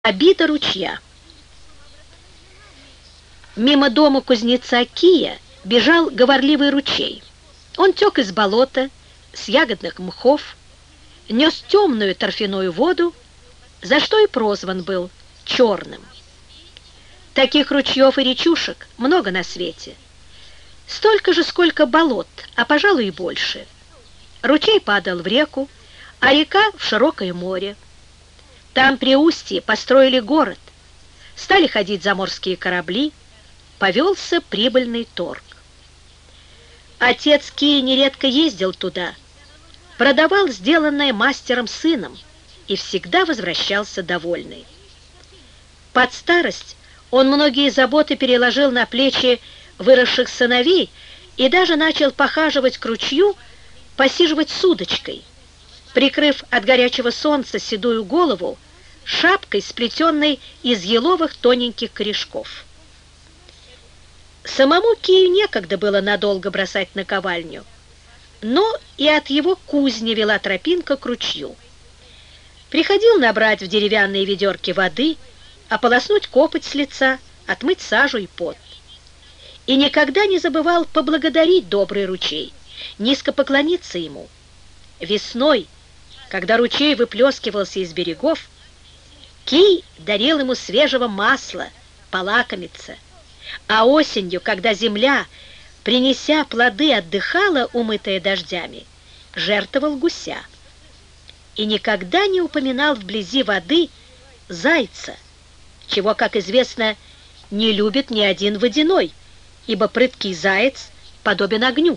Обида ручья. Мимо дома кузнеца Кия бежал говорливый ручей. Он тек из болота, с ягодных мхов, нес темную торфяную воду, за что и прозван был черным. Таких ручьев и речушек много на свете. Столько же, сколько болот, а, пожалуй, и больше. Ручей падал в реку, а река в широкое море. Там при устье построили город, стали ходить заморские корабли, повелся прибыльный торг. Отец Кии нередко ездил туда, продавал сделанное мастером сыном и всегда возвращался довольный. Под старость он многие заботы переложил на плечи выросших сыновей и даже начал похаживать к ручью, посиживать с удочкой, прикрыв от горячего солнца седую голову шапкой, сплетенной из еловых тоненьких корешков. Самому Кию некогда было надолго бросать наковальню, но и от его кузни вела тропинка к ручью. Приходил набрать в деревянные ведерки воды, ополоснуть копоть с лица, отмыть сажу и пот. И никогда не забывал поблагодарить добрый ручей, низко поклониться ему. Весной, когда ручей выплескивался из берегов, Кий дарил ему свежего масла, полакомиться, а осенью, когда земля, принеся плоды, отдыхала, умытая дождями, жертвовал гуся. И никогда не упоминал вблизи воды зайца, чего, как известно, не любит ни один водяной, ибо прыткий заяц подобен огню.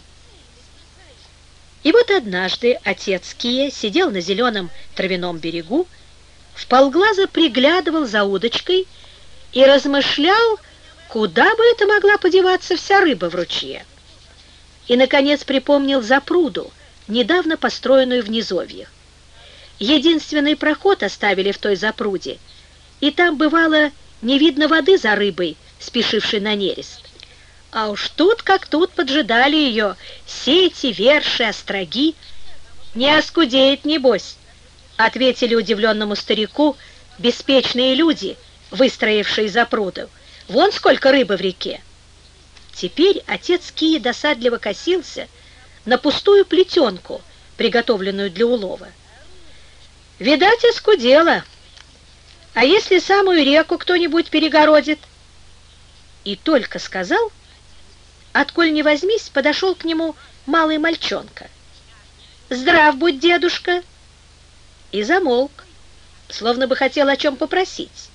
И вот однажды отец Кия сидел на зеленом травяном берегу, вполглаза приглядывал за удочкой и размышлял, куда бы это могла подеваться вся рыба в ручье. И, наконец, припомнил запруду, недавно построенную в низовьях. Единственный проход оставили в той запруде, и там, бывало, не видно воды за рыбой, спешившей на нерест. А уж тут как тут поджидали ее сети, верши, остроги. «Не оскудеет, небось», — ответили удивленному старику беспечные люди, выстроившие запруду. «Вон сколько рыбы в реке». Теперь отец Кии досадливо косился на пустую плетенку, приготовленную для улова. «Видать, оскудела. А если самую реку кто-нибудь перегородит?» И только сказал, отколь не возьмись, подошел к нему малый мальчонка. «Здрав будь, дедушка!» И замолк, словно бы хотел о чем попросить.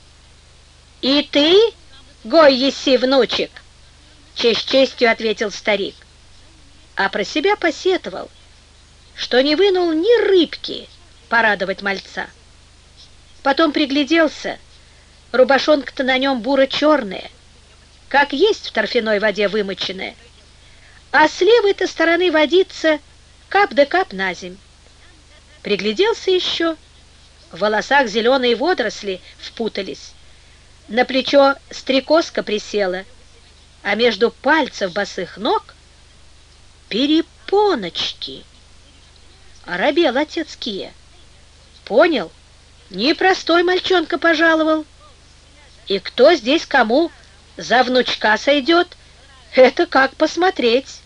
«И ты, гой еси, внучек!» — честь честью ответил старик, а про себя посетовал, что не вынул ни рыбки порадовать мальца. Потом пригляделся, рубашонка-то на нем буро-черная, как есть в торфяной воде вымоченная, а с левой-то стороны водится кап да кап на земь. Пригляделся еще, в волосах зеленые водоросли впутались, на плечо стрекозка присела, а между пальцев босых ног перепоночки. Оробел отец Кия. Понял, непростой мальчонка пожаловал. И кто здесь кому за внучка сойдет, это как посмотреть.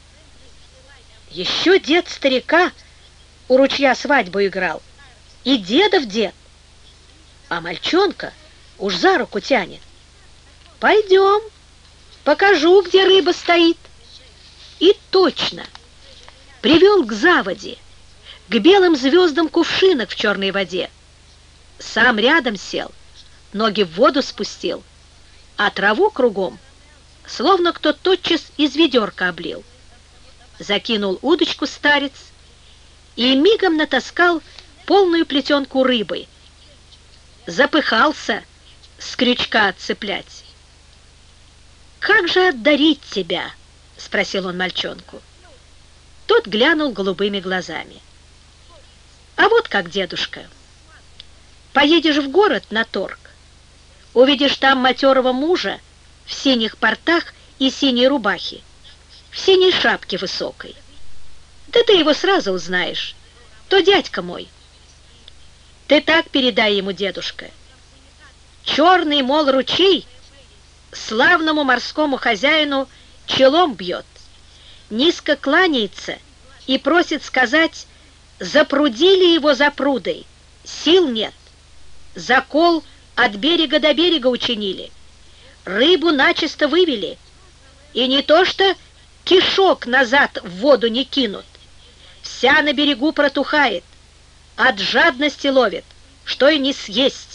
Еще дед старика у ручья свадьбу играл, и дедов дед, а мальчонка уж за руку тянет. «Пойдем, покажу, где рыба стоит». И точно привел к заводе, к белым звездам кувшинок в черной воде. Сам рядом сел, ноги в воду спустил, а траву кругом словно кто тотчас из ведерка облил. Закинул удочку старец и мигом натаскал полную плетенку рыбы. Запыхался с крючка отцеплять. «Как же отдарить тебя?» — спросил он мальчонку. Тот глянул голубыми глазами. «А вот как, дедушка, поедешь в город на торг, увидишь там матерого мужа в синих портах и синей рубахе, в синей шапке высокой. Да ты его сразу узнаешь, то дядька мой. Ты так передай ему, дедушка. Черный, мол, ручей славному морскому хозяину челом бьет, низко кланяется и просит сказать, запрудили его запрудой, сил нет, закол от берега до берега учинили, рыбу начисто вывели, и не то что кишок назад в воду не кинут, вся на берегу протухает, от жадности ловит, что и не съесть.